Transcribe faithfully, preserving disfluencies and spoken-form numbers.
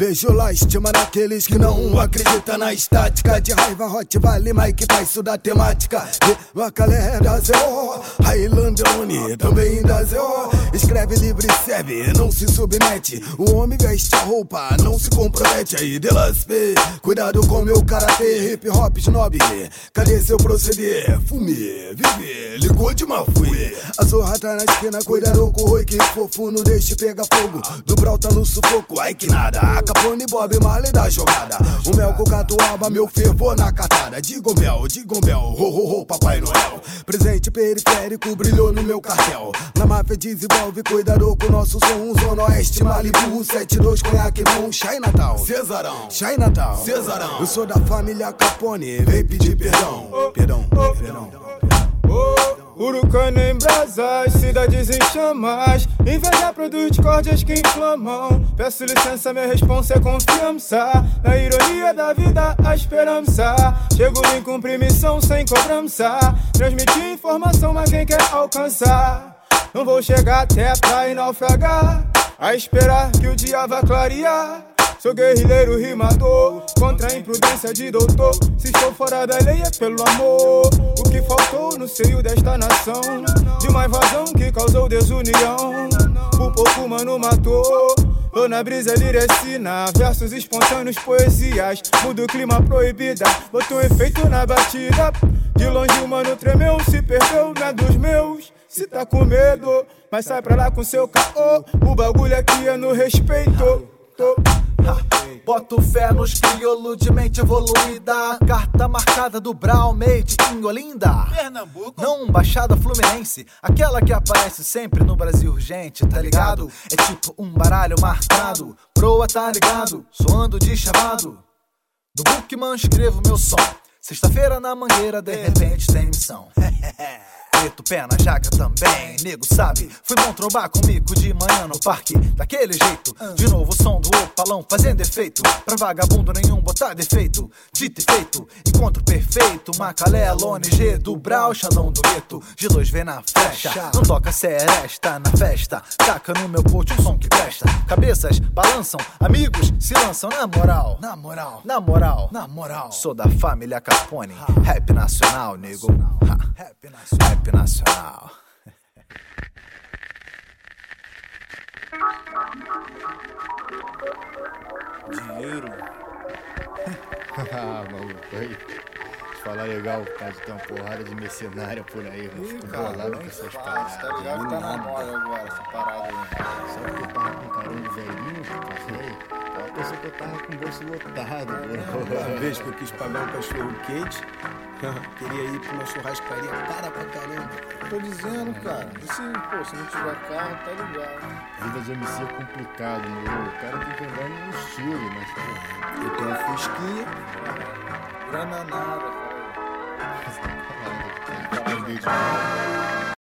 Vejo lástima naqueles que não acreditam na estática. De raiva, Hot Vale, Mike Tyson da temática. Macalé da Z O, Highlandone também da Z O. Escreve livre e serve, não se submete. O homem veste a roupa, não se compromete. Aí, Delaspe, cuidado com meu karatê. Hip hop snob, cadê seu proceder? Fume, vive, ligou de uma fui. A zorra tá na esquina, cuidado com o roi que fofo, não deixe pegar fogo. Do Brau tá no sufoco, ai que nada. A Capone, Bob Marley da jogada. O mel com catuaba, meu fervor na catada. Digo mel, digo mel, ho ho ho, Papai Noel. Presente periférico brilhou no meu cartel. Na máfia desenvolve, cuidado com o nosso som. Zona Oeste, Malibu, sete dois, conhaque bom. Chai Natal, Cesarão, Chai Natal, Cesarão. Eu sou da família Capone, vem pedir perdão. Perdão, perdão. Urucano em brasas, cidades em chamas. Inveja produz discórdias que inflamam. Peço licença, minha responsa é confiança. Na ironia da vida, a esperança. Chego em cumprir missão sem cobrança. Transmitir informação, mas quem quer alcançar. Não vou chegar até pra ir naufragar. A esperar que o dia vá clarear. Sou guerrilheiro rimador, contra a imprudência de doutor. Se estou fora da lei é pelo amor. O que faltou no seio desta nação, de uma invasão que causou desunião. Por pouco mano matou. Tô na brisa lirecina, versos espontâneos, poesias. Mudo o clima proibida, boto um efeito na batida. De longe o mano tremeu, se perdeu, não é dos meus. Se tá com medo, mas sai pra lá com seu caô. O bagulho aqui é no respeito. Ha, boto fé nos crioulos de mente evoluída. Carta marcada do Brau, made em Olinda, Pernambuco. Não Baixada Fluminense, aquela que aparece sempre no Brasil urgente, tá ligado? É tipo um baralho marcado. Proa tá ligado, soando de chamado. Do Bookman escrevo meu som. Sexta-feira na Mangueira, de repente tem missão. Preto, pé na jaca também, nego sabe. Fui bom trombar comigo de manhã no parque. Daquele jeito, de novo o som do opalão fazendo efeito. Pra vagabundo nenhum botar defeito. Dito e feito, encontro perfeito. Macalé, Lone, G do Brau, Xandão do Gueto. De luz vem na flecha, não toca seresta na festa. Taca no meu coach um som que presta. Cabeças balançam, amigos se lançam na moral. Na moral, Na moral, na moral. sou da família Capone. Rap nacional, nego. Ha. Rap nacional. Rap nacional. Dinheiro. Ah, maluco, aí. Te falar legal, cara, tem uma porrada de mercenária por aí, eu fico bolado com essas paradas. Tá ligado que tá na moda agora, essa parada aí. Sabe que eu tava com carão de velhinho, que passei? Eu pensei que eu tava com o bolso lotado, Uma bro. vez que eu quis pagar um cachorro quente, queria ir pra uma churrascaria cara pra caramba. Tô dizendo, cara. E se, pô, se não tiver carro, tá ligado. Vida de M C é complicado, meu. O cara tem que andar no estilo, mas tá. Eu tenho um fusquinha. Grana nada, cara. Tá falando que tem que